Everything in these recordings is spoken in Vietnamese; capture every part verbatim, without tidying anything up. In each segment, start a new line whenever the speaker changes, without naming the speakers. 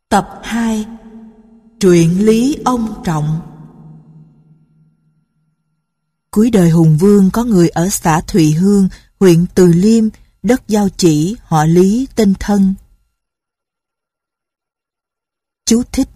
Tập hai. Truyện Lý Ông Trọng. Cuối đời Hùng Vương có người ở xã Thụy Hương, huyện Từ Liêm, đất Giao Chỉ, họ Lý, tên Thân. Chú thích: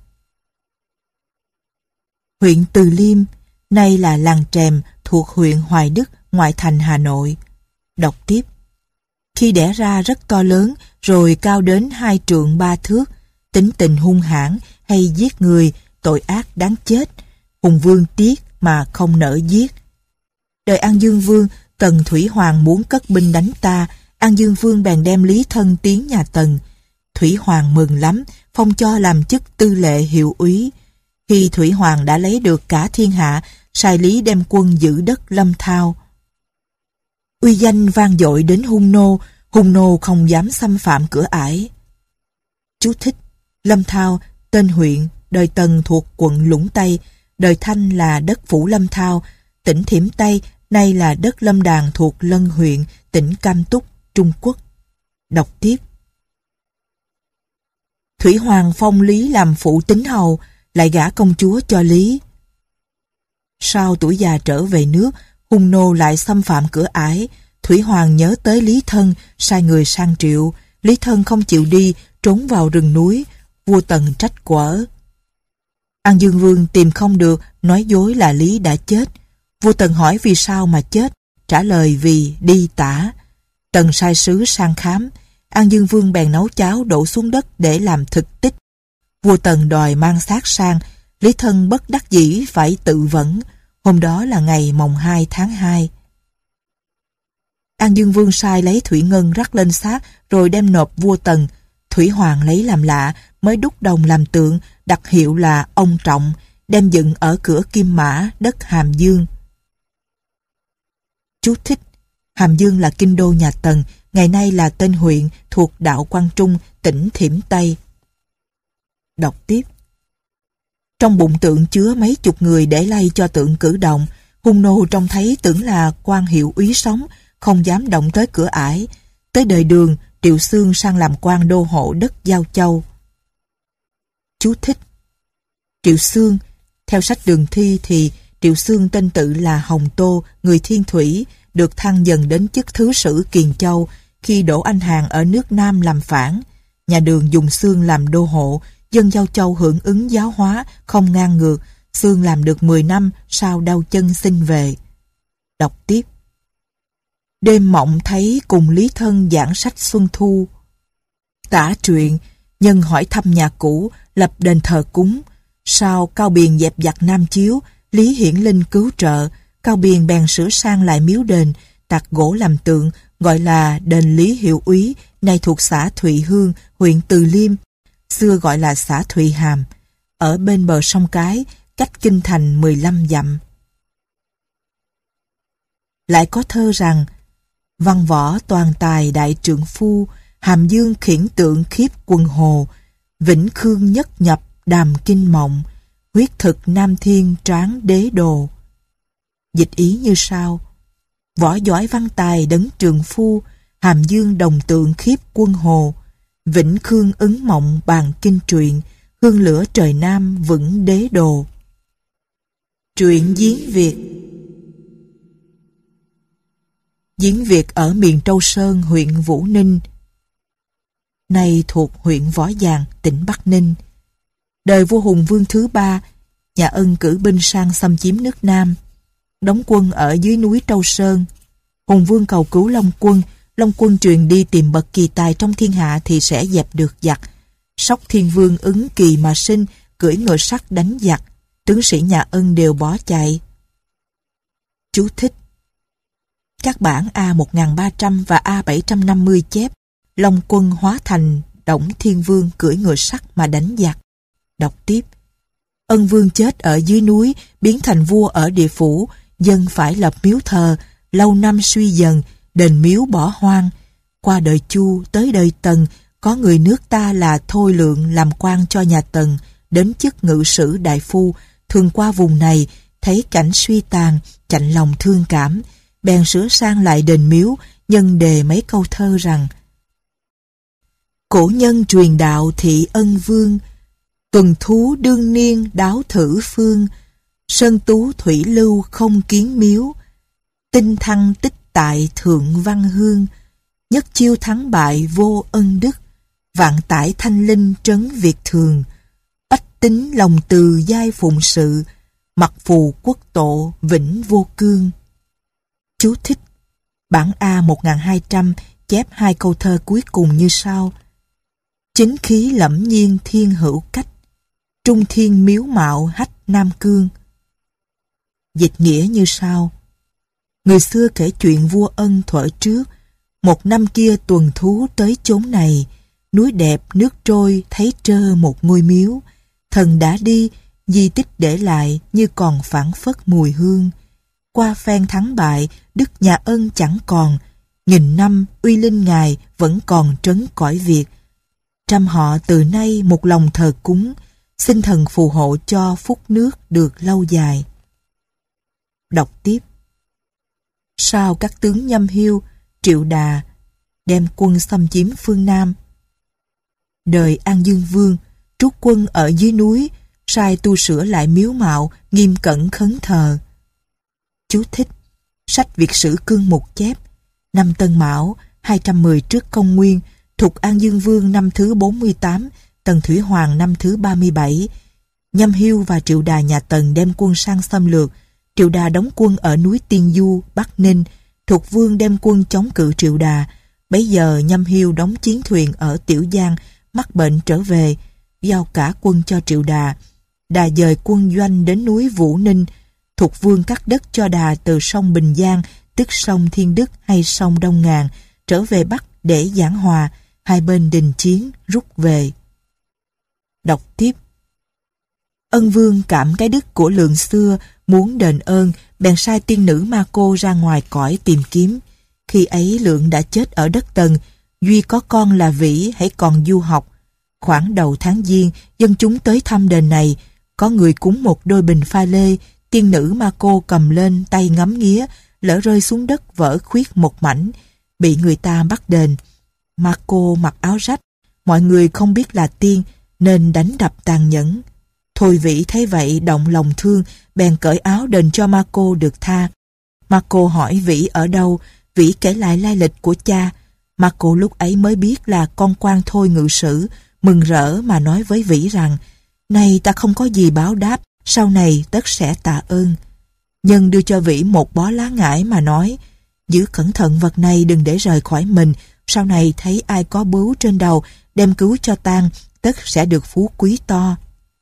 huyện Từ Liêm nay là làng Trèm thuộc huyện Hoài Đức, ngoại thành Hà Nội. Đọc tiếp: khi đẻ ra rất to lớn, rồi cao đến hai trượng ba thước, tính tình hung hãn, hay giết người, tội ác đáng chết. Hùng Vương tiếc mà không nỡ giết. Đời An Dương Vương, Tần Thủy Hoàng muốn cất binh đánh ta. An Dương Vương bèn đem Lý Thân tiến nhà Tần. Thủy Hoàng mừng lắm, phong cho làm chức tư lệ hiệu úy. Khi Thủy Hoàng đã lấy được cả thiên hạ, sai Lý đem quân giữ đất Lâm Thao. Uy danh vang dội đến Hung Nô, Hung Nô không dám xâm phạm cửa ải. Chú thích: Lâm Thao, tên huyện, đời Tần thuộc quận Lũng Tây, đời Thanh là đất phủ Lâm Thao, tỉnh Thiểm Tây, nay là đất Lâm Đàn thuộc Lân huyện, tỉnh Cam Túc, Trung Quốc. Đọc tiếp: Thủy Hoàng phong Lý làm phụ tín hầu, lại gả công chúa cho Lý. Sau tuổi già trở về nước, Hung Nô lại xâm phạm cửa ải. Thủy Hoàng nhớ tới Lý Thân, sai người sang triệu. Lý Thân không chịu đi, trốn vào rừng núi. Vua Tần trách quở. An Dương Vương tìm không được, nói dối là Lý đã chết. Vua Tần hỏi vì sao mà chết, trả lời vì đi tả. Tần sai sứ sang khám. An Dương Vương bèn nấu cháo đổ xuống đất để làm thực tích. Vua Tần đòi mang xác sang. Lý Thân bất đắc dĩ phải tự vẫn. Hôm đó là ngày mồng hai tháng hai. An Dương Vương sai lấy thủy ngân rắc lên xác rồi đem nộp vua Tần. Thủy Hoàng lấy làm lạ, mới đúc đồng làm tượng, đặt hiệu là Ông Trọng, đem dựng ở cửa Kim Mã, đất Hàm Dương. Chú thích: Hàm Dương là kinh đô nhà Tần, ngày nay là tên huyện thuộc đạo Quang Trung, tỉnh Thiểm Tây. Đọc tiếp: trong bụng tượng chứa mấy chục người để lay cho tượng cử động. Hung Nô trông thấy tưởng là quan hiệu úy sống, không dám động tới cửa ải. Tới đời Đường, Triệu Xương sang làm quan đô hộ đất Giao Châu. Chú thích: Triệu Xương, theo sách Đường Thi thì Triệu Xương tên tự là Hồng Tô, người Thiên Thủy, được thăng dần đến chức thứ sử Kiền Châu khi Đỗ Anh Hàn ở nước Nam làm phản. Nhà Đường dùng Xương làm đô hộ, dân Giao Châu hưởng ứng giáo hóa, không ngang ngược. Xương làm được mười năm, sau đau chân xin về. Đọc tiếp: đêm mộng thấy cùng Lý Thân giảng sách Xuân Thu. Tả truyện, nhân hỏi thăm nhà cũ, lập đền thờ cúng. Sau Cao Biền dẹp giặc Nam Chiếu, Lý Hiển Linh cứu trợ. Cao Biền bèn sửa sang lại miếu đền, tạc gỗ làm tượng, gọi là đền Lý Hiệu Úy, nay thuộc xã Thụy Hương, huyện Từ Liêm, xưa gọi là xã Thụy Hàm, ở bên bờ sông Cái, cách kinh thành mười lăm dặm. Lại có thơ rằng: văn võ toàn tài đại trượng phu, Hàm Dương khiển tượng khiếp quân hồ, Vĩnh Khương nhất nhập đàm kinh mộng, huyết thực Nam Thiên tráng đế đồ. Dịch ý như sau: võ giỏi văn tài đấng trượng phu, Hàm Dương đồng tượng khiếp quân hồ, Vĩnh Khương ứng mộng bàn kinh truyện, hương lửa trời Nam vững đế đồ. Truyện Giếng Việt. Giếng Việt ở miền Trâu Sơn, huyện Vũ Ninh, nay thuộc huyện Võ Giàng, tỉnh Bắc Ninh. Đời vua Hùng Vương thứ ba, nhà Ân cử binh sang xâm chiếm nước Nam, đóng quân ở dưới núi Trâu Sơn. Hùng Vương cầu cứu Long Quân. Long Quân truyền đi tìm bậc kỳ tài trong thiên hạ thì sẽ dẹp được giặc. Sóc Thiên Vương ứng kỳ mà sinh, cưỡi ngựa sắt đánh giặc. Tướng sĩ nhà Ân đều bỏ chạy. Chú thích: các bản A một nghìn ba trăm và A bảy trăm năm mươi chép Long Quân hóa thành Đổng Thiên Vương cưỡi ngựa sắt mà đánh giặc. Đọc tiếp: Ân Vương chết ở dưới núi, biến thành vua ở địa phủ, dân phải lập miếu thờ, lâu năm suy dần, đền miếu bỏ hoang. Qua đời Chu tới đời Tần, có người nước ta là Thôi Lượng làm quan cho nhà Tần, đến chức ngự sử đại phu, thường qua vùng này, thấy cảnh suy tàn, chạnh lòng thương cảm, bèn sửa sang lại đền miếu, nhân đề mấy câu thơ rằng: cổ nhân truyền đạo thị Ân Vương, Tuần thú đương niên đáo thử phương, sơn tú thủy lưu không kiến miếu. Tinh thăng tích tại thượng văn hương, nhất chiêu thắng bại vô ân đức. Vạn tải thanh linh trấn việt thường, bách tính lòng từ giai phụng sự. Mặc phù quốc tổ vĩnh vô cương. Chú thích: Bản A một nghìn hai trăm chép hai câu thơ cuối cùng như sau: Chính khí lẫm nhiên thiên hữu cách, trung thiên miếu mạo hách nam cương. Dịch nghĩa như sau: Người xưa kể chuyện vua Ân thuở trước. Một năm kia tuần thú tới chốn này, núi đẹp nước trôi thấy trơ một ngôi miếu. Thần đã đi, di tích để lại như còn phảng phất mùi hương. Qua phen thắng bại, đức nhà Ân chẳng còn. Nghìn năm uy linh ngài vẫn còn trấn cõi Việt. Trăm họ từ nay một lòng thờ cúng, xin thần phù hộ cho phúc nước được lâu dài. Đọc tiếp. Sau các tướng Nhâm Hiêu, Triệu Đà đem quân xâm chiếm phương Nam. Đời An Dương Vương trút quân ở dưới núi, sai tu sửa lại miếu mạo, nghiêm cẩn khấn thờ. Chú thích: Sách Việt Sử Cương Mục chép, năm Tân Mão hai trăm mười trước công nguyên, thuộc An Dương Vương năm thứ bốn mươi tám, Tần Thủy Hoàng năm thứ ba mươi bảy. Nhâm Hiêu và Triệu Đà nhà Tần đem quân sang xâm lược. Triệu Đà đóng quân ở núi Tiên Du, Bắc Ninh. Thục Vương đem quân chống cự Triệu Đà. Bấy giờ Nhâm Hiêu đóng chiến thuyền ở Tiểu Giang, mắc bệnh trở về, giao cả quân cho Triệu Đà. Đà dời quân doanh đến núi Vũ Ninh. Thục Vương cắt đất cho Đà từ sông Bình Giang, tức sông Thiên Đức hay sông Đông Ngàn, trở về Bắc để giảng hòa. Hai bên đình chiến rút về. Đọc tiếp. Ân Vương cảm cái đức của Lượng xưa, muốn đền ơn, bèn sai tiên nữ Ma Cô ra ngoài cõi tìm kiếm. Khi ấy Lượng đã chết ở đất Tần, duy có con là Vĩ hãy còn du học. Khoảng đầu tháng Giêng, dân chúng tới thăm đền này, có người cúng một đôi bình pha lê, tiên nữ Ma Cô cầm lên tay ngắm nghía, lỡ rơi xuống đất vỡ khuyết một mảnh, bị người ta bắt đền. Ma Cô mặc áo rách, mọi người không biết là tiên nên đánh đập tàn nhẫn. Thôi Vĩ thấy vậy động lòng thương, bèn cởi áo đền cho Ma Cô được tha. Ma Cô hỏi Vĩ ở đâu, Vĩ kể lại lai lịch của cha. Ma Cô lúc ấy mới biết là con quan Thôi ngự sử, mừng rỡ mà nói với Vĩ rằng: Này ta không có gì báo đáp, sau này tất sẽ tạ ơn. Nhân đưa cho Vĩ một bó lá ngải mà nói: Giữ cẩn thận vật này đừng để rời khỏi mình, sau này thấy ai có bướu trên đầu, đem cứu cho tang, tất sẽ được phú quý to.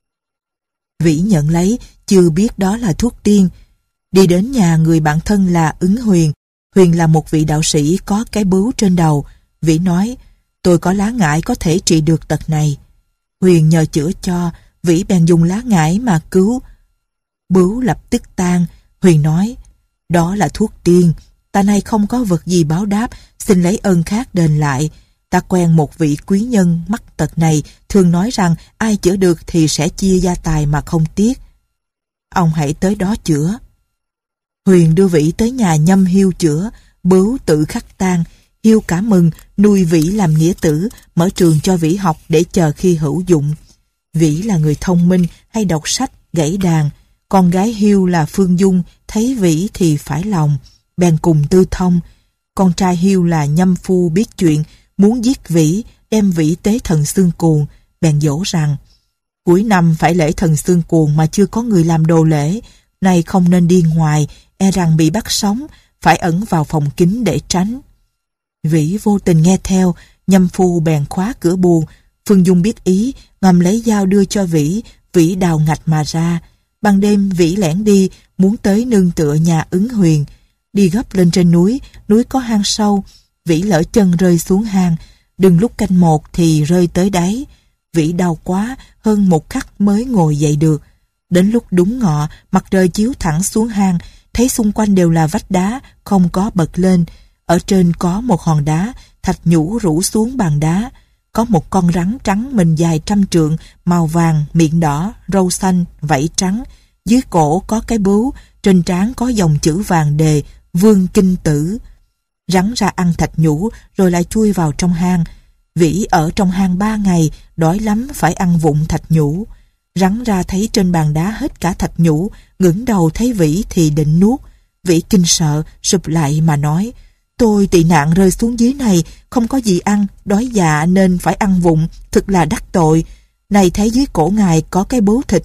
Vĩ nhận lấy, chưa biết đó là thuốc tiên. Đi đến nhà người bạn thân là Ứng Huyền. Huyền là một vị đạo sĩ có cái bướu trên đầu. Vĩ nói: Tôi có lá ngải có thể trị được tật này. Huyền nhờ chữa cho, Vĩ bèn dùng lá ngải mà cứu. Bướu lập tức tan. Huyền nói: Đó là thuốc tiên, ta nay không có vật gì báo đáp, xin lấy ơn khác đền lại. Ta quen một vị quý nhân mắc tật này, thường nói rằng ai chữa được thì sẽ chia gia tài mà không tiếc. Ông hãy tới đó chữa. Huyền đưa Vĩ tới nhà Nhâm Hiêu chữa, bướu tự khắc tan. Hiêu cả mừng, nuôi Vĩ làm nghĩa tử, mở trường cho Vĩ học để chờ khi hữu dụng. Vĩ là người thông minh, hay đọc sách, gảy đàn. Con gái Hiêu là Phương Dung, thấy Vĩ thì phải lòng, bèn cùng tư thông. Con trai Hiêu là Nhâm Phu biết chuyện, muốn giết Vĩ, đem Vĩ tế thần xương cuồng, bèn dỗ rằng: Cuối năm phải lễ thần xương cuồng mà chưa có người làm đồ lễ, nay không nên đi ngoài, e rằng bị bắt sống, phải ẩn vào phòng kín để tránh. Vĩ vô tình nghe theo, Nhâm Phu bèn khóa cửa buồng. Phương Dung biết ý, ngầm lấy dao đưa cho Vĩ, Vĩ đào ngạch mà ra. Ban đêm Vĩ lẻn đi, muốn tới nương tựa nhà Ứng Huyền. Đi gấp lên trên núi, núi có hang sâu, Vĩ lỡ chân rơi xuống hang, đừng lúc canh một thì rơi tới đáy. Vĩ đau quá, hơn một khắc mới ngồi dậy được. Đến lúc đúng ngọ, mặt trời chiếu thẳng xuống hang, thấy xung quanh đều là vách đá, không có bật lên. Ở trên có một hòn đá, thạch nhũ rủ xuống bàn đá. Có một con rắn trắng mình dài trăm trượng, màu vàng, miệng đỏ, râu xanh, vảy trắng. Dưới cổ có cái bướu, trên trán có dòng chữ vàng đề Vương Kinh Tử. Rắn ra ăn thạch nhũ rồi lại chui vào trong hang. Vĩ ở trong hang ba ngày, đói lắm phải ăn vụng thạch nhũ. Rắn ra thấy trên bàn đá hết cả thạch nhũ, ngẩng đầu thấy Vĩ thì định nuốt. Vĩ kinh sợ, sụp lại mà nói: tôi tị nạn rơi xuống dưới này, không có gì ăn, đói dạ nên phải ăn vụng, thực là đắc tội. Này thấy dưới cổ ngài có cái bố thịt.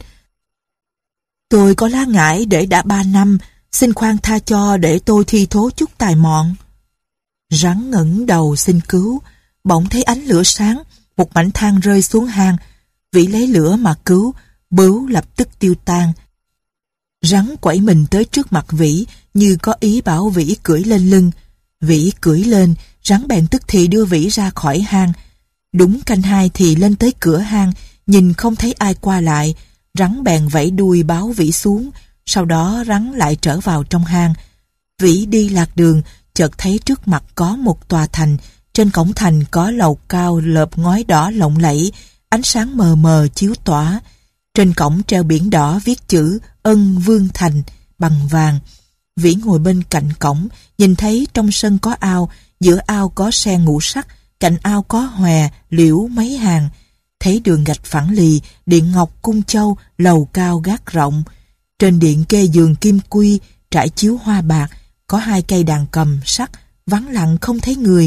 Tôi có lá ngải để đã ba năm, xin khoan tha cho để tôi thi thố chút tài mọn. Rắn ngẩng đầu xin cứu, bỗng thấy ánh lửa sáng, một mảnh than rơi xuống hang. Vĩ lấy lửa mà cứu, bướu lập tức tiêu tan. Rắn quẩy mình tới trước mặt Vĩ, như có ý bảo Vĩ cưỡi lên lưng. Vĩ cưỡi lên, rắn bèn tức thì đưa Vĩ ra khỏi hang. Đúng canh hai thì lên tới cửa hang, nhìn không thấy ai qua lại, rắn bèn vẫy đuôi báo Vĩ xuống, sau đó rắn lại trở vào trong hang. Vĩ đi lạc đường, chợt thấy trước mặt có một tòa thành, trên cổng thành có lầu cao lợp ngói đỏ lộng lẫy, ánh sáng mờ mờ chiếu tỏa. Trên cổng treo biển đỏ viết chữ Ân Vương Thành bằng vàng. Vĩ ngồi bên cạnh cổng, nhìn thấy trong sân có ao, giữa ao có sen ngũ sắc, cạnh ao có hòe, liễu mấy hàng. Thấy đường gạch phẳng lì, điện ngọc cung châu, lầu cao gác rộng. Trên điện kê giường kim quy, trải chiếu hoa bạc, có hai cây đàn cầm sắt, vắng lặng không thấy người.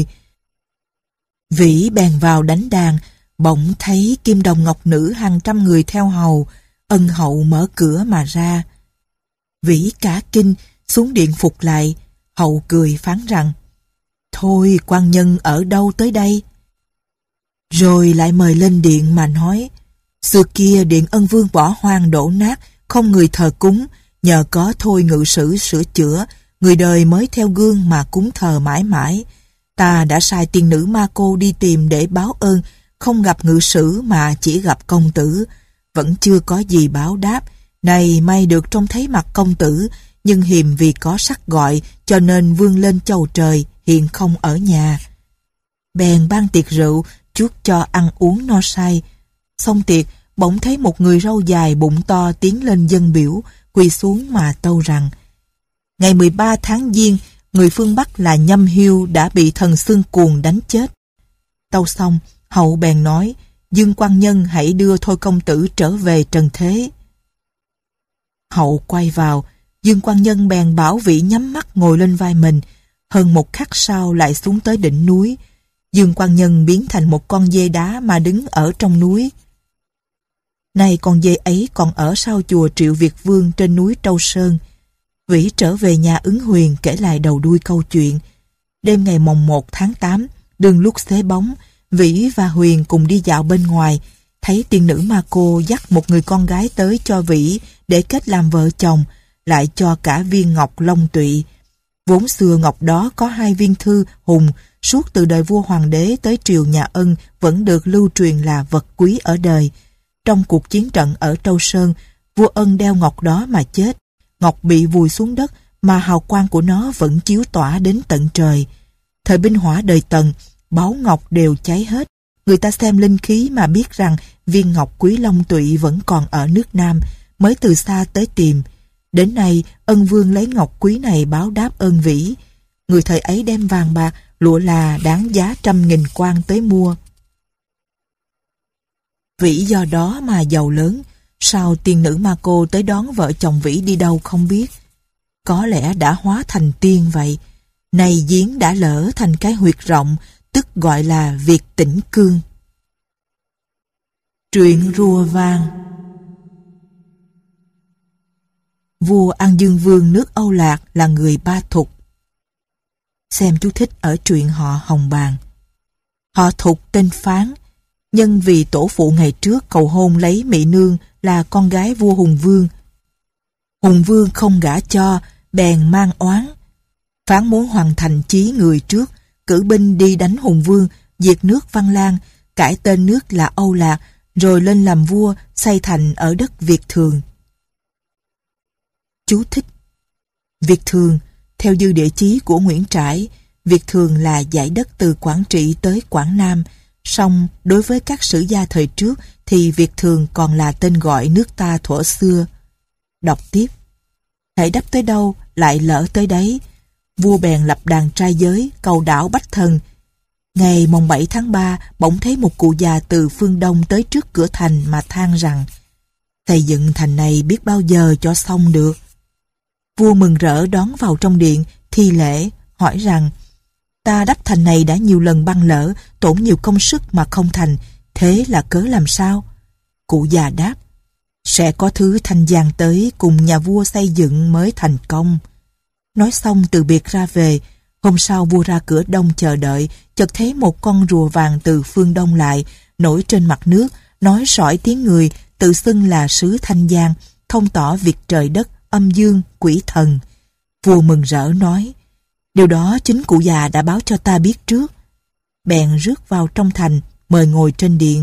Vĩ bèn vào đánh đàn, bỗng thấy kim đồng ngọc nữ hàng trăm người theo hầu. Ân hậu mở cửa mà ra. Vĩ cả kinh, xuống điện phục lại. Hậu cười phán rằng: thôi quan nhân ở đâu tới đây? Rồi lại mời lên điện mà nói: xưa kia điện Ân Vương bỏ hoang đổ nát, không người thờ cúng, nhờ có Thôi ngự sử sửa chữa, người đời mới theo gương mà cúng thờ mãi mãi. Ta đã sai tiên nữ Ma Cô đi tìm để báo ơn, không gặp ngự sử mà chỉ gặp công tử, vẫn chưa có gì báo đáp. Này may được trông thấy mặt công tử, nhưng hiềm vì có sắc gọi, cho nên vươn lên chầu trời, hiện không ở nhà. Bèn ban tiệc rượu, chuốc cho ăn uống no say. Xong tiệc, bỗng thấy một người râu dài bụng to tiến lên dâng biểu, quỳ xuống mà tâu rằng: ngày mười ba tháng Giêng, người phương Bắc là Nhâm Hiêu đã bị thần xương cuồng đánh chết. Tâu xong, hậu bèn nói: Dương quan nhân hãy đưa Thôi công tử trở về trần thế. Hậu quay vào, Dương quan nhân bèn bảo Vĩ nhắm mắt ngồi lên vai mình. Hơn một khắc sau lại xuống tới đỉnh núi. Dương quan nhân biến thành một con dê đá mà đứng ở trong núi. Nay con dê ấy còn ở sau chùa Triệu Việt Vương trên núi Trâu Sơn. Vĩ trở về nhà Ứng Huyền kể lại đầu đuôi câu chuyện. Đêm ngày mồng một tháng tám, đường lúc xế bóng, Vĩ và Huyền cùng đi dạo bên ngoài, thấy tiên nữ Ma Cô dắt một người con gái tới cho Vĩ để kết làm vợ chồng, lại cho cả viên ngọc long tụy. Vốn xưa ngọc đó có hai viên thư hùng, suốt từ đời vua hoàng đế tới triều nhà Ân vẫn được lưu truyền là vật quý ở đời. Trong cuộc chiến trận ở Trâu Sơn, vua Ân đeo ngọc đó mà chết. Ngọc bị vùi xuống đất mà hào quang của nó vẫn chiếu tỏa đến tận trời. Thời binh hỏa đời Tần, báu ngọc đều cháy hết. Người ta xem linh khí mà biết rằng viên ngọc quý long tụy vẫn còn ở nước Nam, mới từ xa tới tìm. Đến nay, Ân Vương lấy ngọc quý này báo đáp ơn Vĩ. Người thời ấy đem vàng bạc, lụa là đáng giá trăm nghìn quan tới mua. Vĩ do đó mà giàu lớn. Sao tiên nữ Ma Cô tới đón vợ chồng Vĩ đi đâu không biết. Có lẽ đã hóa thành tiên vậy. Này giếng đã lỡ thành cái huyệt rộng, tức gọi là Việt Tĩnh Cương. Truyện rùa vang. Vua An Dương Vương nước Âu Lạc là người Ba Thục. Xem chú thích ở truyện họ Hồng Bàng. Họ Thục tên Phán, nhân vì tổ phụ ngày trước cầu hôn lấy Mỹ Nương là con gái vua Hùng Vương. Hùng Vương không gả cho, bèn mang oán. Phán muốn hoàn thành chí người trước, cử binh đi đánh Hùng Vương, diệt nước Văn Lang, cải tên nước là Âu Lạc, rồi lên làm vua, xây thành ở đất Việt Thường. Chú thích: Việt Thường, theo dư địa chí của Nguyễn Trãi, Việt Thường là dải đất từ Quảng Trị tới Quảng Nam. Song đối với các sử gia thời trước thì Việt Thường còn là tên gọi nước ta thuở xưa. Đọc tiếp: hãy đắp tới đâu lại lỡ tới đấy. Vua bèn lập đàn trai giới, cầu đảo Bách Thần. Ngày mồng bảy tháng ba, bỗng thấy một cụ già từ phương đông tới trước cửa thành mà than rằng: Xây dựng thành này biết bao giờ cho xong được. Vua mừng rỡ đón vào trong điện, thi lễ, hỏi rằng: ta đắp thành này đã nhiều lần băng lỡ, tốn nhiều công sức mà không thành, thế là cớ làm sao? Cụ già đáp: sẽ có thứ thanh giang tới cùng nhà vua xây dựng mới thành công. Nói xong từ biệt ra về. Hôm sau vua ra cửa đông chờ đợi, chợt thấy một con rùa vàng từ phương đông lại, nổi trên mặt nước, nói sỏi tiếng người, tự xưng là sứ Thanh Giang, thông tỏ việc trời đất, âm dương, quỷ thần. Vua mừng rỡ nói: điều đó chính cụ già đã báo cho ta biết trước. Bèn rước vào trong thành, mời ngồi trên điện.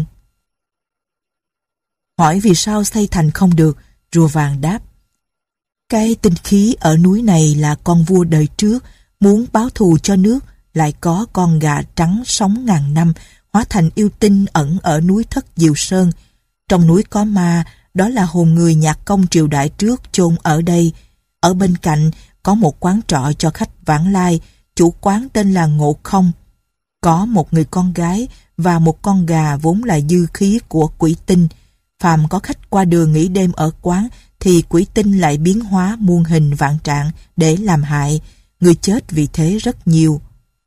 Hỏi vì sao xây thành không được, rùa vàng đáp: cái tinh khí ở núi này là con vua đời trước, muốn báo thù cho nước, lại có con gà trắng sống ngàn năm, hóa thành yêu tinh ẩn ở núi Thất Diệu Sơn. Trong núi có ma, đó là hồn người nhạc công triều đại trước chôn ở đây. Ở bên cạnh có một quán trọ cho khách vãng lai, chủ quán tên là Ngộ Không. Có một người con gái và một con gà vốn là dư khí của quỷ tinh. Phàm có khách qua đường nghỉ đêm ở quán thì quỷ tinh lại biến hóa muôn hình vạn trạng để làm hại. Người chết vì thế rất nhiều.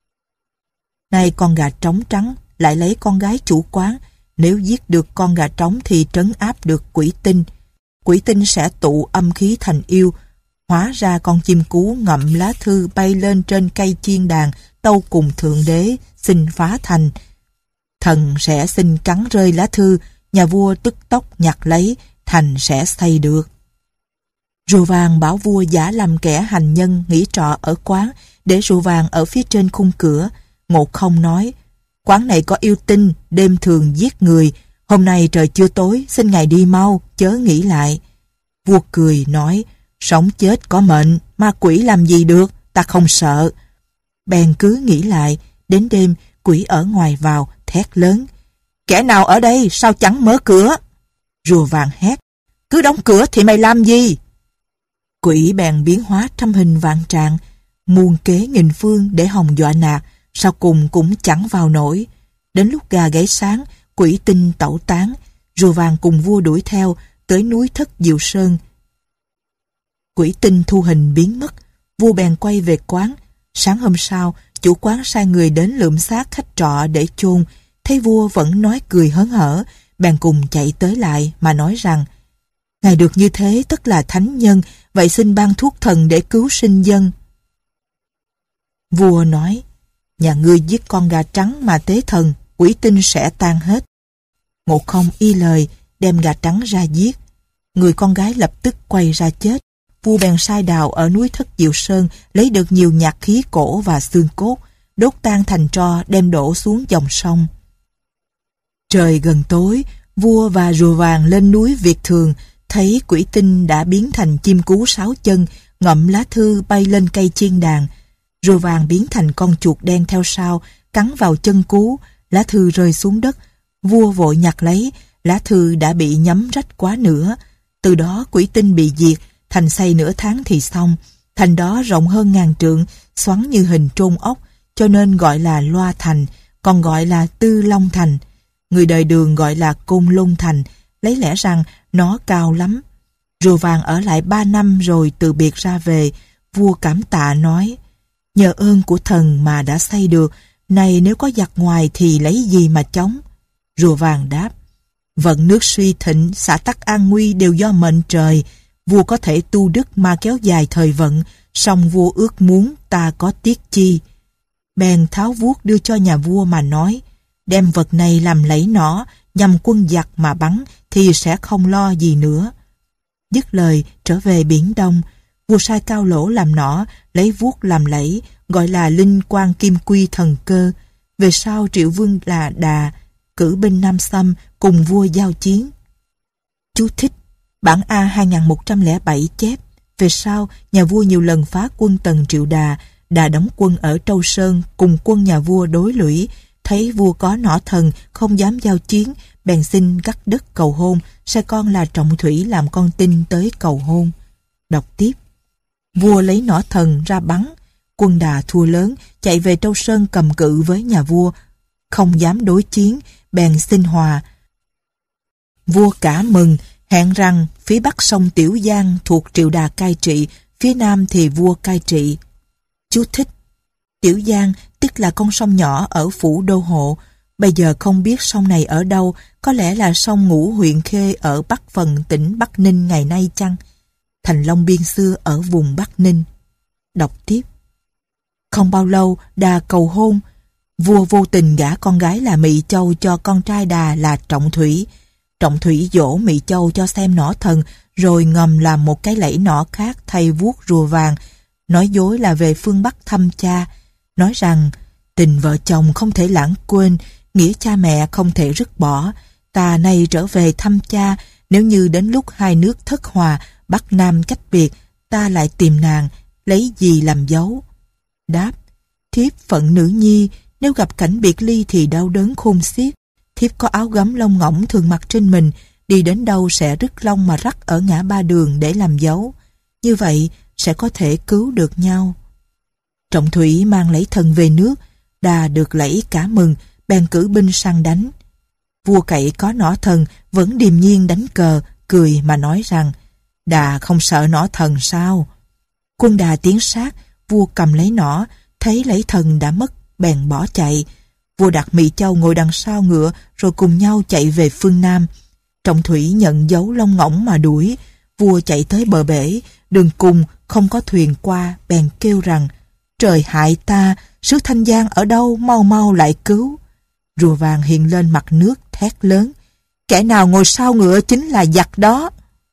Nay con gà trống trắng lại lấy con gái chủ quán. Nếu giết được con gà trống thì trấn áp được quỷ tinh. Quỷ tinh sẽ tụ âm khí thành yêu, hóa ra con chim cú ngậm lá thư bay lên trên cây chiên đàn, tâu cùng Thượng Đế xin phá thành. Thần sẽ xin cắn rơi lá thư, nhà vua tức tốc nhặt lấy, thành sẽ xây được. Rùa vàng bảo vua giả làm kẻ hành nhân nghỉ trọ ở quán, để rùa vàng ở phía trên khung cửa. Ngộ Không nói: quán này có yêu tinh, đêm thường giết người. Hôm nay trời chưa tối, xin ngài đi mau, chớ nghĩ lại. Vua cười nói: sống chết có mệnh, ma quỷ làm gì được, ta không sợ. Bèn cứ nghĩ lại. Đến đêm, quỷ ở ngoài vào, thét lớn: kẻ nào ở đây, sao chẳng mở cửa? Rùa vàng hét: cứ đóng cửa thì mày làm gì? Quỷ bèn biến hóa trăm hình vạn trạng, muôn kế nghìn phương để hòng dọa nạt, sau cùng cũng chẳng vào nổi. Đến lúc gà gáy sáng, quỷ tinh tẩu tán, rùa vàng cùng vua đuổi theo tới núi Thất Diệu Sơn. Quỷ tinh thu hình biến mất, vua bèn quay về quán. Sáng hôm sau, chủ quán sai người đến lượm xác khách trọ để chôn. Thấy vua vẫn nói cười hớn hở, bèn cùng chạy tới lại mà nói rằng: ngài được như thế tất là thánh nhân, vậy xin ban thuốc thần để cứu sinh dân. Vua nói: nhà ngươi giết con gà trắng mà tế thần, quỷ tinh sẽ tan hết. Ngộ Không y lời, đem gà trắng ra giết. Người con gái lập tức quay ra chết. Vua bèn sai đào ở núi Thất Diệu Sơn, lấy được nhiều nhạc khí cổ và xương cốt, đốt tan thành tro đem đổ xuống dòng sông. Trời gần tối, vua và rùa vàng lên núi Việt Thường, thấy quỷ tinh đã biến thành chim cú sáu chân, ngậm lá thư bay lên cây chiên đàn. Rùa vàng biến thành con chuột đen theo sau, cắn vào chân cú, lá thư rơi xuống đất. Vua vội nhặt lấy, lá thư đã bị nhấm rách quá nửa. Từ đó quỷ tinh bị diệt, thành xây nửa tháng thì xong. Thành đó rộng hơn ngàn trượng, xoắn như hình trôn ốc, cho nên gọi là Loa Thành, còn gọi là Tư Long Thành. Người đời Đường gọi là Côn Lôn Thành, lấy lẽ rằng nó cao lắm. Rùa vàng ở lại ba năm rồi từ biệt ra về. Vua cảm tạ nói: nhờ ơn của thần mà đã xây được, này nếu có giặc ngoài thì lấy gì mà chống? Rùa vàng đáp: vận nước suy thịnh, xã tắc an nguy đều do mệnh trời. Vua có thể tu đức mà kéo dài thời vận, song vua ước muốn ta có tiếc chi. Bèn tháo vuốt đưa cho nhà vua mà nói: đem vật này làm lẫy nỏ, nhằm quân giặc mà bắn thì sẽ không lo gì nữa. Dứt lời trở về biển Đông. Vua sai Cao Lỗ làm nỏ, lấy vuốt làm lẫy, gọi là Linh Quang Kim Quy Thần Cơ. Về sau Triệu Vương là Đà cử binh Nam Xâm cùng vua giao chiến. Chú thích: bản A hai nghìn một trăm lẻ bảy chép: về sau nhà vua nhiều lần phá quân Tần Triệu Đà. Đà đóng quân ở Trâu Sơn cùng quân nhà vua đối lũy. Thấy vua có nỏ thần không dám giao chiến, bèn xin cắt đất cầu hôn, sai con là Trọng Thủy làm con tin tới cầu hôn. Đọc tiếp: vua lấy nỏ thần ra bắn, quân Đà thua lớn, chạy về Trâu Sơn cầm cự với nhà vua, không dám đối chiến, bèn xin hòa. Vua cả mừng, Hẹn rằng phía bắc sông Tiểu Giang thuộc Triệu Đà cai trị, phía nam thì vua cai trị. Chú thích: Tiểu Giang tức là con sông nhỏ ở phủ Đô Hộ. Bây giờ không biết sông này ở đâu, có lẽ là sông Ngũ huyện Khê ở bắc phần tỉnh Bắc Ninh ngày nay chăng? Thành Long Biên xưa ở vùng Bắc Ninh. Đọc tiếp. Không bao lâu Đà cầu hôn. Vua vô tình gả con gái là Mị Châu cho con trai Đà là Trọng Thủy. Trọng Thủy dỗ Mị Châu cho xem nỏ thần, rồi ngầm làm một cái lẫy nỏ khác thay vuốt rùa vàng, nói dối là về phương Bắc thăm cha, nói rằng tình vợ chồng không thể lãng quên, nghĩa cha mẹ không thể dứt bỏ. Ta nay trở về thăm cha, nếu như đến lúc hai nước thất hòa, Bắc Nam cách biệt, ta lại tìm nàng, lấy gì làm dấu? Đáp: Thiếp phận nữ nhi, nếu gặp cảnh biệt ly thì đau đớn khôn xiết. Thiếp có áo gấm lông ngỗng thường mặc trên mình, đi đến đâu sẽ rứt lông mà rắc ở ngã ba đường để làm dấu. Như vậy sẽ có thể cứu được nhau. Trọng Thủy mang lẫy thần về nước, Đà được lẫy cả mừng, bèn cử binh săn đánh. Vua cậy có nỏ thần vẫn điềm nhiên đánh cờ, cười mà nói rằng: Đà không sợ nỏ thần sao? Quân Đà tiến sát, vua cầm lấy nỏ, thấy lẫy thần đã mất, bèn bỏ chạy. Vua đặt Mị Châu ngồi đằng sau ngựa, rồi cùng nhau chạy về phương Nam. Trọng Thủy nhận dấu lông ngỗng mà đuổi. Vua chạy tới bờ bể, đường cùng không có thuyền qua, bèn kêu rằng: Trời hại ta, sứ Thanh Giang ở đâu, mau mau lại cứu. Rùa vàng hiện lên mặt nước thét lớn: Kẻ nào ngồi sau ngựa chính là giặc đó.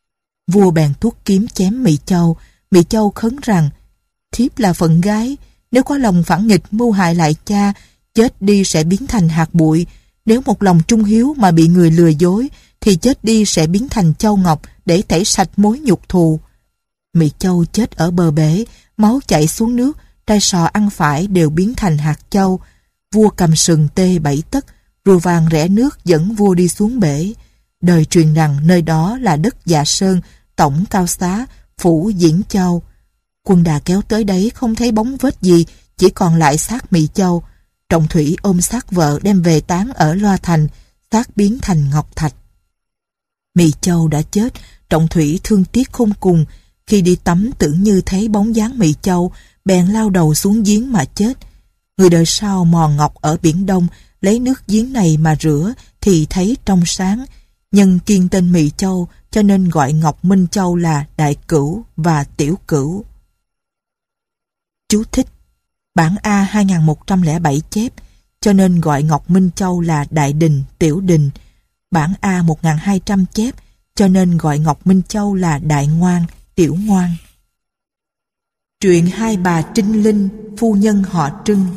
Vua bèn tuốt kiếm chém Mị Châu. Mị Châu khấn rằng: Thiếp là phận gái, nếu có lòng phản nghịch mưu hại lại cha, chết đi sẽ biến thành hạt bụi. Nếu một lòng trung hiếu mà bị người lừa dối, thì chết đi sẽ biến thành châu ngọc để tẩy sạch mối nhục thù. Mị Châu chết ở bờ bể, máu chảy xuống nước, trai sò ăn phải đều biến thành hạt châu. Vua cầm sừng tê bảy tấc, rùa vàng rẽ nước dẫn vua đi xuống bể. Đời truyền rằng nơi đó là đất Dạ Sơn, tổng Cao Xá, phủ Diễn Châu. Quân Đà kéo tới đấy không thấy bóng vết gì, chỉ còn lại xác Mị Châu. Trọng Thủy ôm xác vợ đem về táng ở Loa Thành, xác biến thành ngọc thạch. Mị Châu đã chết, Trọng Thủy thương tiếc khôn cùng. Khi đi tắm tưởng như thấy bóng dáng Mị Châu, bèn lao đầu xuống giếng mà chết. Người đời sau mò ngọc ở Biển Đông, lấy nước giếng này mà rửa thì thấy trong sáng. Nhân kiêng tên Mị Châu cho nên gọi Ngọc Minh Châu là Đại Cửu và Tiểu Cửu. Chú thích: Bản A hai nghìn một trăm lẻ bảy chép, cho nên gọi Ngọc Minh Châu là Đại Đình, Tiểu Đình. Bản A một nghìn hai trăm chép, cho nên gọi Ngọc Minh Châu là Đại Ngoan, Tiểu Ngoan. Truyện Hai Bà Trinh Linh, phu nhân họ Trưng.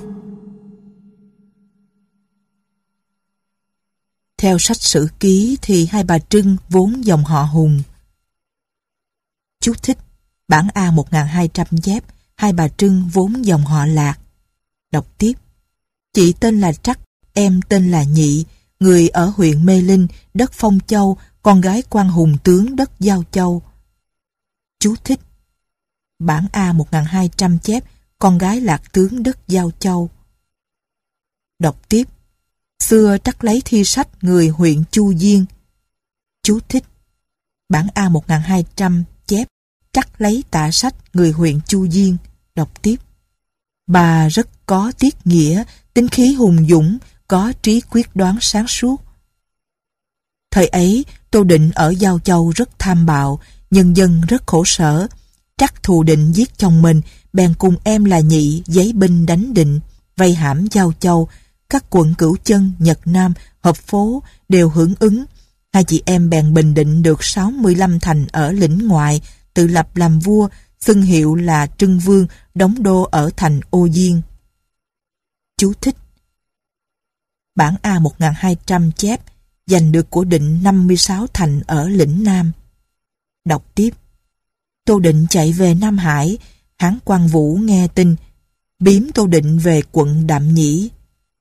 Theo sách sử ký thì hai bà Trưng vốn dòng họ Hùng. Chú thích: Bản A một nghìn hai trăm chép, hai bà Trưng vốn dòng họ Lạc. Đọc tiếp. Chị tên là Trắc, em tên là Nhị, người ở huyện Mê Linh, đất Phong Châu, con gái quan hùng tướng đất Giao Châu. Chú thích: Bản A một nghìn hai trăm chép, con gái lạc tướng đất Giao Châu. Đọc tiếp. Xưa Trắc lấy thi sách người huyện Chu Diên. Chú thích: Bản A một nghìn hai trăm chép, Trắc lấy tả sách người huyện Chu Diên. Đọc tiếp. Bà rất có tiết nghĩa, tính khí hùng dũng, có trí quyết đoán sáng suốt. Thời ấy, Tô Định ở Giao Châu rất tham bạo, nhân dân rất khổ sở. Trắc thù Định giết chồng mình, bèn cùng em là Nhị giấy binh đánh Định, vây hãm Giao Châu. Các quận Cửu Chân, Nhật Nam, Hợp Phố đều hưởng ứng. Hai chị em bèn bình định được sáu mươi lăm thành ở lĩnh ngoại, tự lập làm vua, xưng hiệu là Trưng Vương, đóng đô ở thành Ô Diên. Chú thích: Bản A một nghìn hai trăm chép, giành được của Định năm mươi sáu thành ở lĩnh Nam. Đọc tiếp. Tô Định chạy về Nam Hải, Hán Quang Vũ nghe tin, biếm Tô Định về quận Đạm Nhĩ.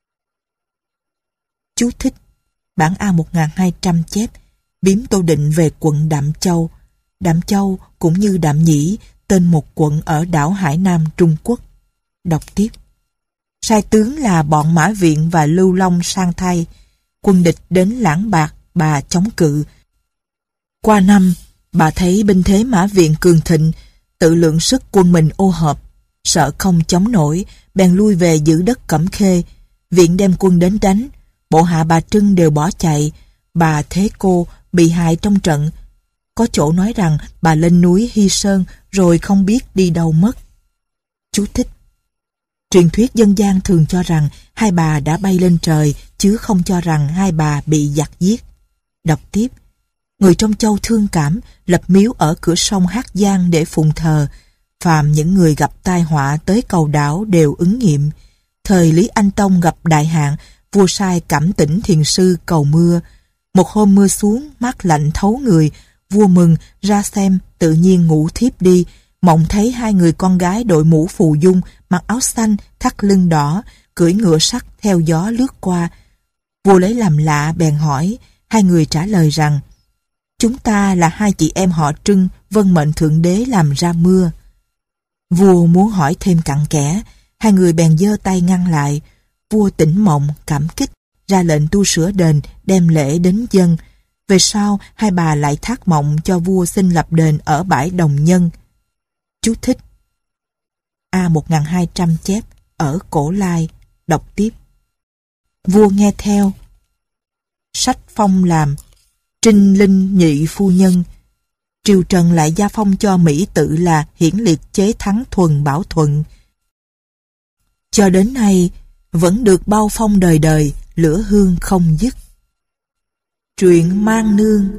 Chú thích: Bản A một nghìn hai trăm chép, biếm Tô Định về quận Đạm Châu. Đạm Châu cũng như Đạm Nhĩ, tên một quận ở đảo Hải Nam Trung Quốc. Đọc tiếp. Sai tướng là bọn Mã Viện và Lưu Long sang thay. Quân địch đến Lãng Bạc, bà chống cự. Qua năm, bà thấy binh thế Mã Viện cường thịnh, tự lượng sức quân mình ô hợp, sợ không chống nổi, bèn lui về giữ đất Cẩm Khê. Viện đem quân đến đánh, bộ hạ bà Trưng đều bỏ chạy, bà Thế Cô bị hại trong trận. Có chỗ nói rằng bà lên núi Hy Sơn rồi không biết đi đâu mất. Chú thích: truyền thuyết dân gian thường cho rằng hai bà đã bay lên trời, chứ không cho rằng hai bà bị giặc giết. Đọc tiếp: người trong châu thương cảm, lập miếu ở cửa sông Hát Giang để phụng thờ. Phàm những người gặp tai họa tới cầu đảo đều ứng nghiệm. Thời Lý Anh Tông gặp đại hạn, vua sai Cẩm Tĩnh thiền sư cầu mưa. Một hôm mưa xuống, mát lạnh thấu người, vua mừng ra xem, tự nhiên ngủ thiếp đi, mộng thấy hai người con gái đội mũ phù dung, mặc áo xanh, thắt lưng đỏ, cưỡi ngựa sắt theo gió lướt qua. Vua lấy làm lạ bèn hỏi, hai người trả lời rằng: chúng ta là hai chị em họ Trưng, vâng mệnh Thượng Đế làm ra mưa. Vua muốn hỏi thêm cặn kẽ, hai người bèn giơ tay ngăn lại. Vua tỉnh mộng, cảm kích, ra lệnh tu sửa đền, đem lễ đến dân. Về sau, hai bà lại thác mộng cho vua xin lập đền ở bãi Đồng Nhân. Chú thích: A một nghìn hai trăm chép ở Cổ Lai. Đọc tiếp: vua nghe theo. Sách phong làm Trinh Linh nhị phu nhân. Triều Trần lại gia phong cho Mỹ tự là hiển liệt chế thắng Thuần Bảo Thuận. Cho đến nay vẫn được bao phong đời đời, lửa hương không dứt. Truyện Mang Nương.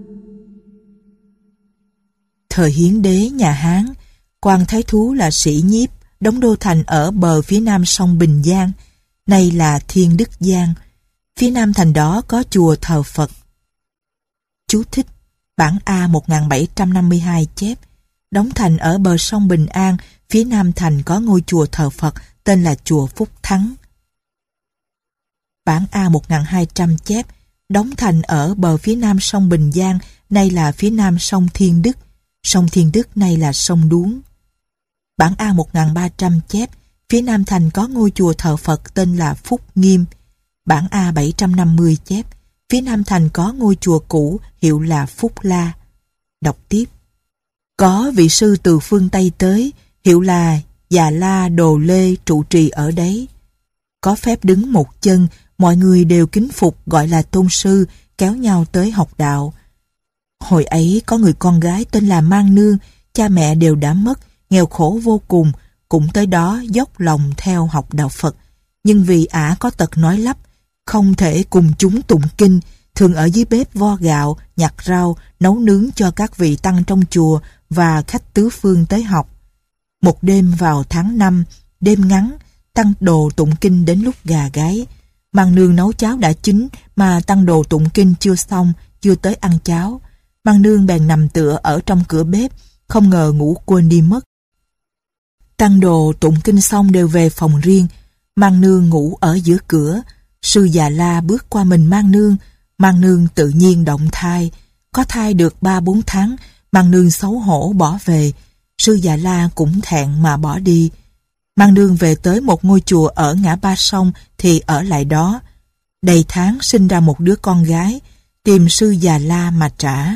Thời Hiến Đế nhà Hán, quan thái thú là Sĩ Nhiếp, đóng đô thành ở bờ phía nam sông Bình Giang, nay là Thiên Đức Giang. Phía nam thành đó có chùa thờ Phật. Chú thích: bản A một nghìn bảy trăm năm mươi hai chép, đóng thành ở bờ sông Bình An, phía nam thành có ngôi chùa thờ Phật tên là chùa Phúc Thắng. Bản A một nghìn hai trăm chép, đóng thành ở bờ phía nam sông Bình Giang, nay là phía nam sông Thiên Đức. Sông Thiên Đức nay là sông Đuống. Bản A một nghìn ba trăm chép, phía nam thành có ngôi chùa thờ Phật tên là Phúc Nghiêm. Bản A bảy trăm năm mươi chép, phía nam thành có ngôi chùa cũ hiệu là Phúc La. Đọc tiếp: có vị sư từ phương Tây tới, hiệu là Già La Đồ Lê trụ trì ở đấy. Có phép đứng một chân, mọi người đều kính phục gọi là tôn sư, kéo nhau tới học đạo. Hồi ấy có người con gái tên là Mang Nương, cha mẹ đều đã mất, nghèo khổ vô cùng, cũng tới đó dốc lòng theo học đạo Phật. Nhưng vì ả có tật nói lắp, không thể cùng chúng tụng kinh, thường ở dưới bếp vo gạo, nhặt rau, nấu nướng cho các vị tăng trong chùa và khách tứ phương tới học. Một đêm vào tháng năm, đêm ngắn, tăng đồ tụng kinh đến lúc gà gáy. Mang Nương nấu cháo đã chín mà tăng đồ tụng kinh chưa xong, chưa tới ăn cháo. Mang Nương bèn nằm tựa ở trong cửa bếp, không ngờ ngủ quên đi mất. Tăng đồ tụng kinh xong đều về phòng riêng, Mang Nương ngủ ở giữa cửa. Sư Già La bước qua mình Mang Nương, Mang Nương tự nhiên động thai. Có thai được ba bốn tháng, Mang Nương xấu hổ bỏ về. Sư Già La cũng thẹn mà bỏ đi. Mang Nương về tới một ngôi chùa ở ngã ba sông thì ở lại đó. Đầy tháng sinh ra một đứa con gái, tìm sư Già La mà trả.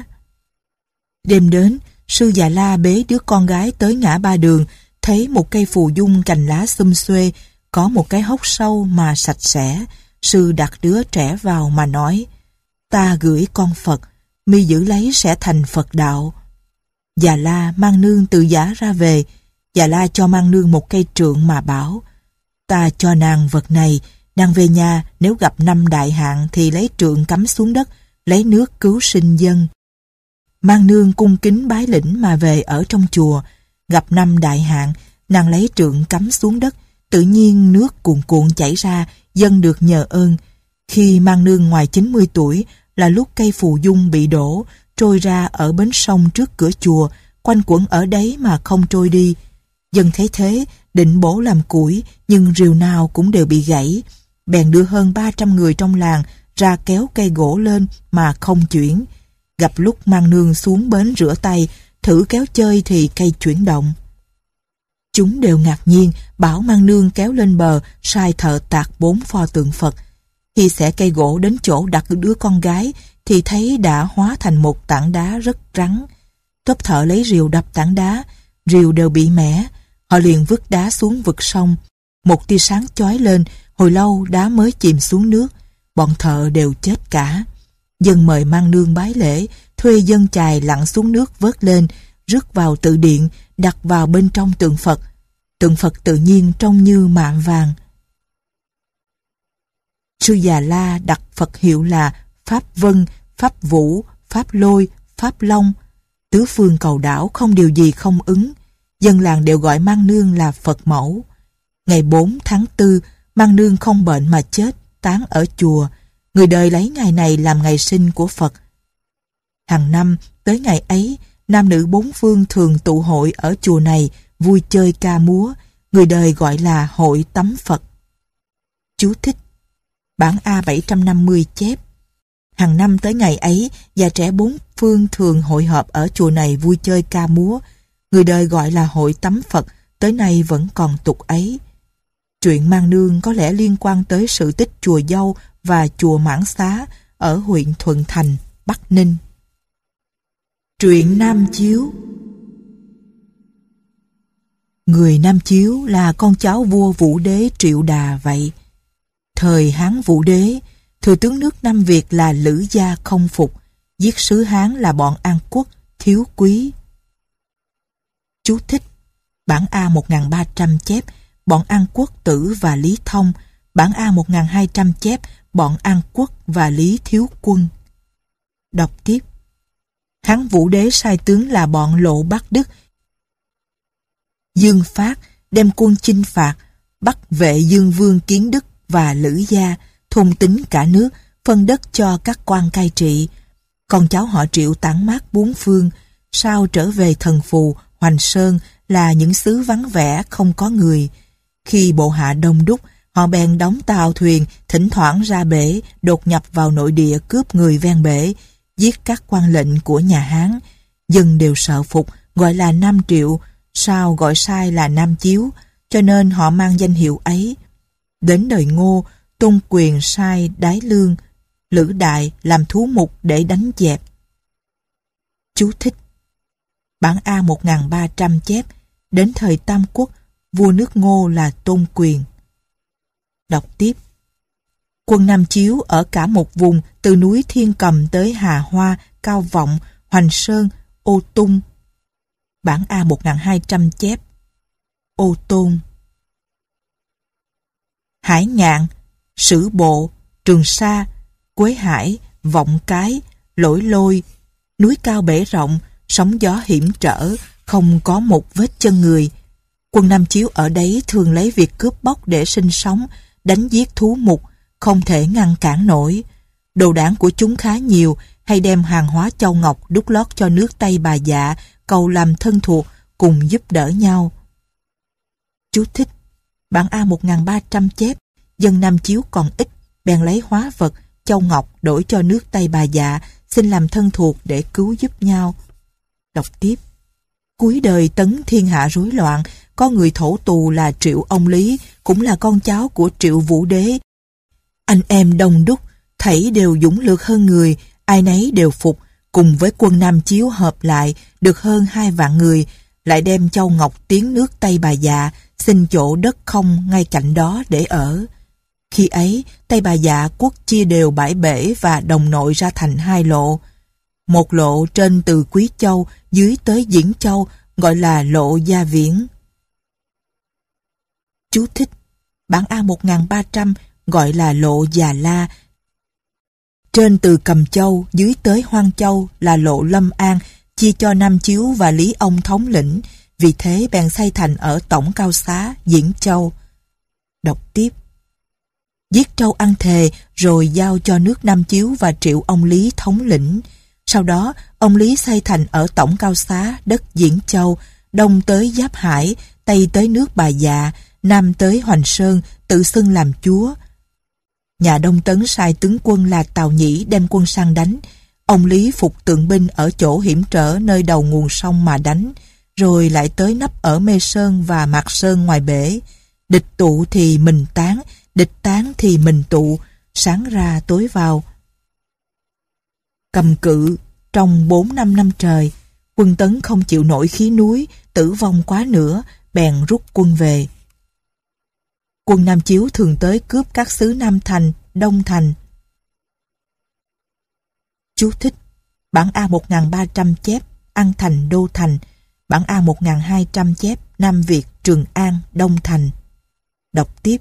Đêm đến, sư Già La bế đứa con gái tới ngã ba đường, thấy một cây phù dung cành lá xum xuê, có một cái hốc sâu mà sạch sẽ. Sư đặt đứa trẻ vào mà nói: ta gửi con Phật, mi giữ lấy sẽ thành Phật đạo. Già La Mang Nương từ giả ra về. Già La cho Mang Nương một cây trượng mà bảo: ta cho nàng vật này, nàng về nhà nếu gặp năm đại hạn thì lấy trượng cắm xuống đất, lấy nước cứu sinh dân. Mang Nương cung kính bái lĩnh mà về ở trong chùa. Gặp năm đại hạn, nàng lấy trượng cắm xuống đất, tự nhiên nước cuồn cuộn chảy ra, dân được nhờ ơn. Khi Mang Nương ngoài chín mươi tuổi là lúc cây phù dung bị đổ, trôi ra ở bến sông trước cửa chùa, quanh quẩn ở đấy mà không trôi đi. Dân thấy thế, định bổ làm củi, nhưng rìu nào cũng đều bị gãy. Bèn đưa hơn ba trăm người trong làng ra kéo cây gỗ lên mà không chuyển. Gặp lúc Mang Nương xuống bến rửa tay, thử kéo chơi thì cây chuyển động. Chúng đều ngạc nhiên, bảo Mang Nương kéo lên bờ, sai thợ tạc bốn pho tượng Phật. Khi xẻ cây gỗ đến chỗ đặt đứa con gái, thì thấy đã hóa thành một tảng đá rất rắn. Tốp thợ lấy rìu đập tảng đá, rìu đều bị mẻ. Họ liền vứt đá xuống vực sông. Một tia sáng chói lên, hồi lâu đá mới chìm xuống nước. Bọn thợ đều chết cả. Dân mời mang nương bái lễ, thuê dân chài lặn xuống nước vớt lên, rước vào tự điện, đặt vào bên trong tượng Phật. Tượng Phật tự nhiên trông như mạ vàng. Sư Già La đặt Phật hiệu là Pháp Vân, Pháp Vũ, Pháp Lôi, Pháp Long. Tứ phương cầu đảo không điều gì không ứng. Dân làng đều gọi Mang Nương là Phật mẫu. Ngày bốn tháng tư, Mang Nương không bệnh mà chết, táng ở chùa. Người đời lấy ngày này làm ngày sinh của Phật. Hàng năm, tới ngày ấy, nam nữ bốn phương thường tụ hội ở chùa này, vui chơi ca múa. Người đời gọi là hội tắm Phật. Chú thích: bản A bảy trăm năm mươi chép. Hàng năm tới ngày ấy, già trẻ bốn phương thường hội họp ở chùa này vui chơi ca múa. Người đời gọi là hội tắm Phật, tới nay vẫn còn tục ấy. Chuyện Mang Nương có lẽ liên quan tới sự tích chùa Dâu và chùa Mãn Xá ở huyện Thuận Thành, Bắc Ninh. Truyện Nam Chiếu. Người Nam Chiếu là con cháu vua Vũ Đế Triệu Đà vậy. Thời Hán Vũ Đế, thừa tướng nước Nam Việt là Lữ Gia không phục, giết sứ Hán là bọn An Quốc, Thiếu Quý. Chú thích: bản A một nghìn ba trăm chép bọn An Quốc Tử và Lý Thông, bản A một nghìn hai trăm chép bọn An Quốc và Lý Thiếu Quân. Đọc tiếp: Hán Vũ Đế sai tướng là bọn Lộ Bắc Đức, Dương Phát đem quân chinh phạt, bắt vệ Dương Vương Kiến Đức và Lữ Gia, thôn tính cả nước, phân đất cho các quan cai trị. Con cháu họ Triệu tản mát bốn phương, sau trở về Thần Phù, Hoành Sơn là những xứ vắng vẻ không có người. Khi bộ hạ đông đúc, họ bèn đóng tàu thuyền, thỉnh thoảng ra bể, đột nhập vào nội địa cướp người ven bể, giết các quan lệnh của nhà Hán. Dân đều sợ phục, gọi là Nam Triệu, sao gọi sai là Nam Chiếu, cho nên họ mang danh hiệu ấy. Đến đời Ngô, Tôn Quyền sai Đái Lương, Lữ Đại làm thú mục để đánh dẹp. Chú thích: bản A một nghìn ba trăm chép đến thời Tam Quốc, vua nước Ngô là Tôn Quyền. Đọc tiếp: quân Nam Chiếu ở cả một vùng từ núi Thiên Cầm tới Hà Hoa, Cao Vọng, Hoành Sơn, Ô Tung. Bản A một nghìn hai trăm chép Ô Tôn. Hải Ngạn, Sử Bộ, Trường Sa, Quế Hải, Vọng Cái, Lỗi Lôi, núi cao bể rộng, sóng gió hiểm trở, không có một vết chân người. Quân Nam Chiếu ở đấy thường lấy việc cướp bóc để sinh sống, đánh giết thú mục, không thể ngăn cản nổi. Đồ đảng của chúng khá nhiều, hay đem hàng hóa châu ngọc đúc lót cho nước Tây Bà Dạ, cầu làm thân thuộc, cùng giúp đỡ nhau. Chú thích: bản A một nghìn ba trăm chép dân Nam Chiếu còn ít, bèn lấy hóa vật, châu ngọc đổi cho nước Tây Bà Dạ, xin làm thân thuộc để cứu giúp nhau. Đọc tiếp: cuối đời Tấn thiên hạ rối loạn, có người thổ tù là Triệu Ông Lý, cũng là con cháu của Triệu Vũ Đế. Anh em đông đúc, thảy đều dũng lược hơn người, ai nấy đều phục, cùng với quân Nam Chiếu hợp lại, được hơn hai vạn người, lại đem châu ngọc tiến nước Tây Bà Dạ, xin chỗ đất không ngay cạnh đó để ở. Khi ấy, Tây Bà Dạ quốc chia đều bãi bể và đồng nội ra thành hai lộ. Một lộ trên từ Quý Châu, dưới tới Diễn Châu, gọi là lộ Gia Viễn. Chú thích: bản A một nghìn ba trăm gọi là lộ Già La. Trên từ Cầm Châu, dưới tới Hoang Châu là lộ Lâm An, chia cho Nam Chiếu và Lý Ông thống lĩnh, vì thế bèn xây thành ở Tổng Cao Xá, Diễn Châu. Đọc tiếp: giết Trâu ăn thề, rồi giao cho nước Nam Chiếu và Triệu ông Lý thống lĩnh. Sau đó, ông Lý xây thành ở Tổng Cao Xá, đất Diễn Châu, đông tới Giáp Hải, tây tới nước Bà Dạ, nam tới Hoành Sơn, tự xưng làm chúa. Nhà Đông Tấn sai tướng quân là Tào Nhĩ đem quân sang đánh. Ông Lý phục tượng binh ở chỗ hiểm trở nơi đầu nguồn sông mà đánh, rồi lại tới nấp ở Mê Sơn và Mạc Sơn ngoài bể. Địch tụ thì mình tán, địch tán thì mình tụ, sáng ra tối vào. cầm cự trong bốn năm năm trời. Quân Tấn không chịu nổi khí núi, tử vong quá nữa, bèn rút quân về. Quân Nam Chiếu thường tới cướp các xứ Nam Thành, Đông Thành. Chú thích: bản A một nghìn ba trăm chép An Thành, Đô Thành, bản A một nghìn hai trăm chép Nam Việt, Trường An, Đông Thành. Đọc tiếp.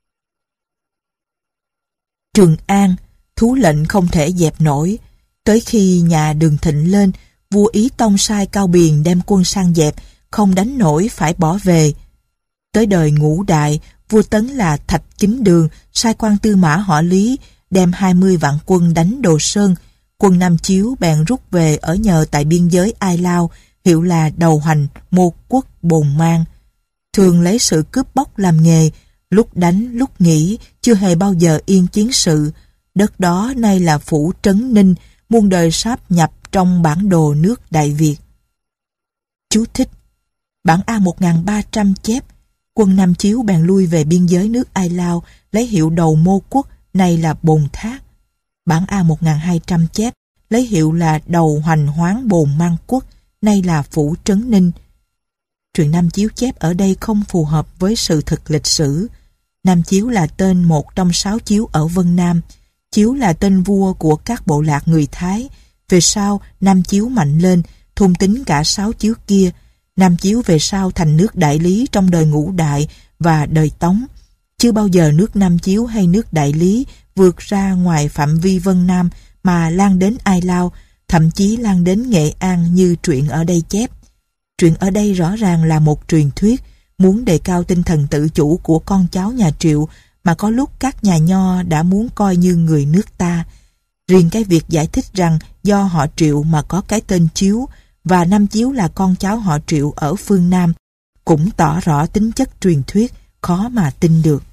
Trường An, thú lệnh không thể dẹp nổi. Tới khi nhà Đường Thịnh lên, vua Ý Tông sai Cao Biền đem quân sang dẹp, không đánh nổi phải bỏ về. Tới đời Ngũ Đại, vua Tấn là Thạch Kính Đường sai quan tư mã họ Lý đem hai mươi vạn quân đánh Đồ Sơn. Quân Nam Chiếu bèn rút về ở nhờ tại biên giới Ai Lao, hiệu là Đầu Hành, Mô Quốc, Bồn Mang. Thường lấy sự cướp bóc làm nghề, lúc đánh lúc nghỉ, chưa hề bao giờ yên chiến sự. Đất đó nay là phủ Trấn Ninh, muôn đời sáp nhập trong bản đồ nước Đại Việt. Chú thích: bản A một nghìn ba trăm chép quân Nam Chiếu bèn lui về biên giới nước Ai Lao, lấy hiệu Đầu Mô Quốc, nay là Bồn Thát. Bản A một nghìn hai trăm chép lấy hiệu là Đầu Hoành Hoáng Bồn Mang Quốc, nay là phủ Trấn Ninh. Truyện Nam Chiếu chép ở đây không phù hợp với sự thực lịch sử. Nam Chiếu là tên một trong sáu chiếu ở Vân Nam. Chiếu là tên vua của các bộ lạc người Thái. Về sau, Nam Chiếu mạnh lên, thôn tính cả sáu chiếu kia. Nam Chiếu về sau thành nước Đại Lý trong đời Ngũ Đại và đời Tống. Chưa bao giờ nước Nam Chiếu hay nước Đại Lý vượt ra ngoài phạm vi Vân Nam mà lan đến Ai Lao, thậm chí lan đến Nghệ An như truyện ở đây chép. Truyện ở đây rõ ràng là một truyền thuyết, muốn đề cao tinh thần tự chủ của con cháu nhà Triệu mà có lúc các nhà Nho đã muốn coi như người nước ta. Riêng cái việc giải thích rằng do họ Triệu mà có cái tên Chiếu và Nam Chiếu là con cháu họ Triệu ở phương Nam cũng tỏ rõ tính chất truyền thuyết, khó mà tin được.